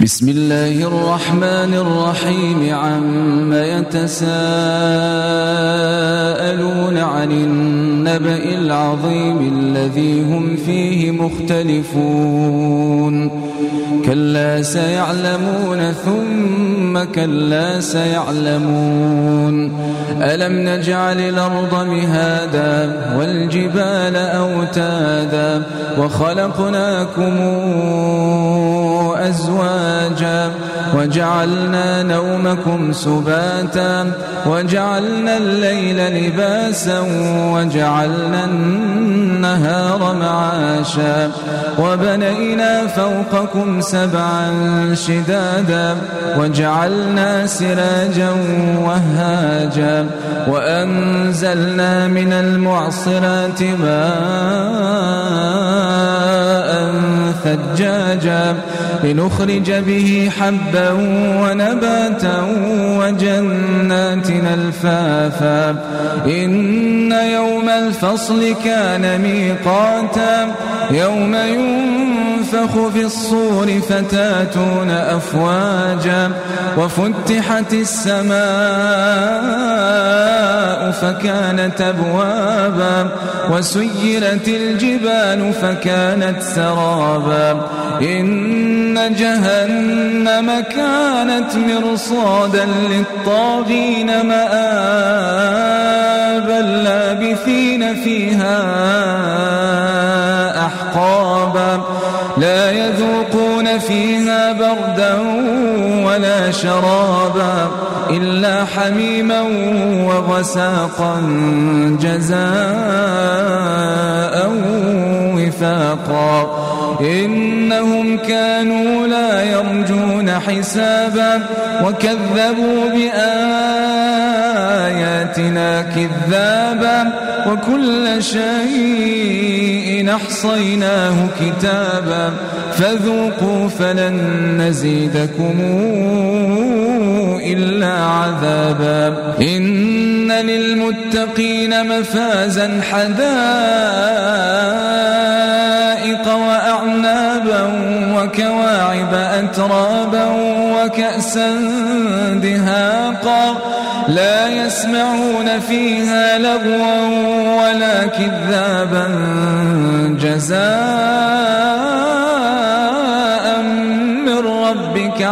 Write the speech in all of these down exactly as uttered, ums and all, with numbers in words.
بسم الله الرحمن الرحيم عم يتساءلون عن النبأ العظيم الذي هم فيه مختلفون كلا سيعلمون ثم كلا سيعلمون ألم نجعل الأرض مهادا والجبال أوتادا وخلقناكم أزواجا وجعلنا نومكم سباتا وجعلنا الليل لباسا وجعلنا النهار معاشا وبنينا فوقكم سبعا شدادا وجعلنا سراجا وهاجا وأنزلنا من المعصرات ماء ثجاجا لنخرج به حبا ونباتا وجنات ألفافا إن يوم الفصل كان ميقاتا يوم ينفخ في الصور فتاتون أفواجا وفتحت السماء فكانت أبوابا وسيرت الجبال فكانت سرابا إن جهنم كانت مرصادا للطاغين مآبا لابثين فيها أحقابا لا يذوقون فيها بردا ولا شرابا إلا حميما وغساقا جزاء وفاقا إنهم كانوا لا يرجون حسابا وكذبوا بآياتنا كذابا وكل شيء أحصيناه كتابا فذوقوا فلن نزيدكم إلا عذابا إن للمتقين مفازا حدائق وأعنابا وكواعب أترابا وكأسا دهاقا لا يسمعون فيها لغوا ولا كذابا جزاء من ربك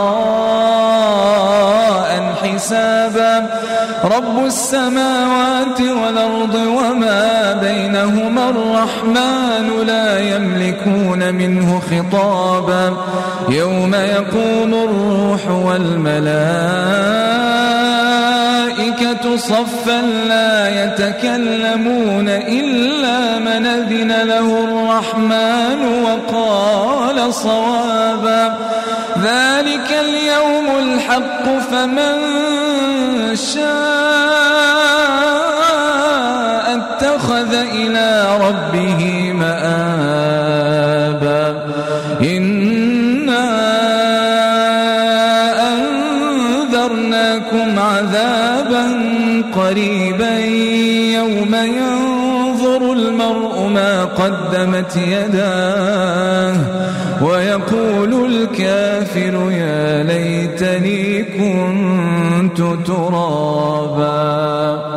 عطاء حسابا رب السماوات والأرض وما بينهما الرحمن لا يملكون منه خطابا يوم يقوم الروح والملائكة صفا لا يتكلمون إلا من أذن له الرحمن وقال صوابا ذلك اليوم الحق فمن شاء اتخذ إلى ربه مآبا إنا أنذرناكم عذابا قريبا يوم ينظر المرء ما قدمت يداه ويقول الكافر يا ليتني كنت ترابا.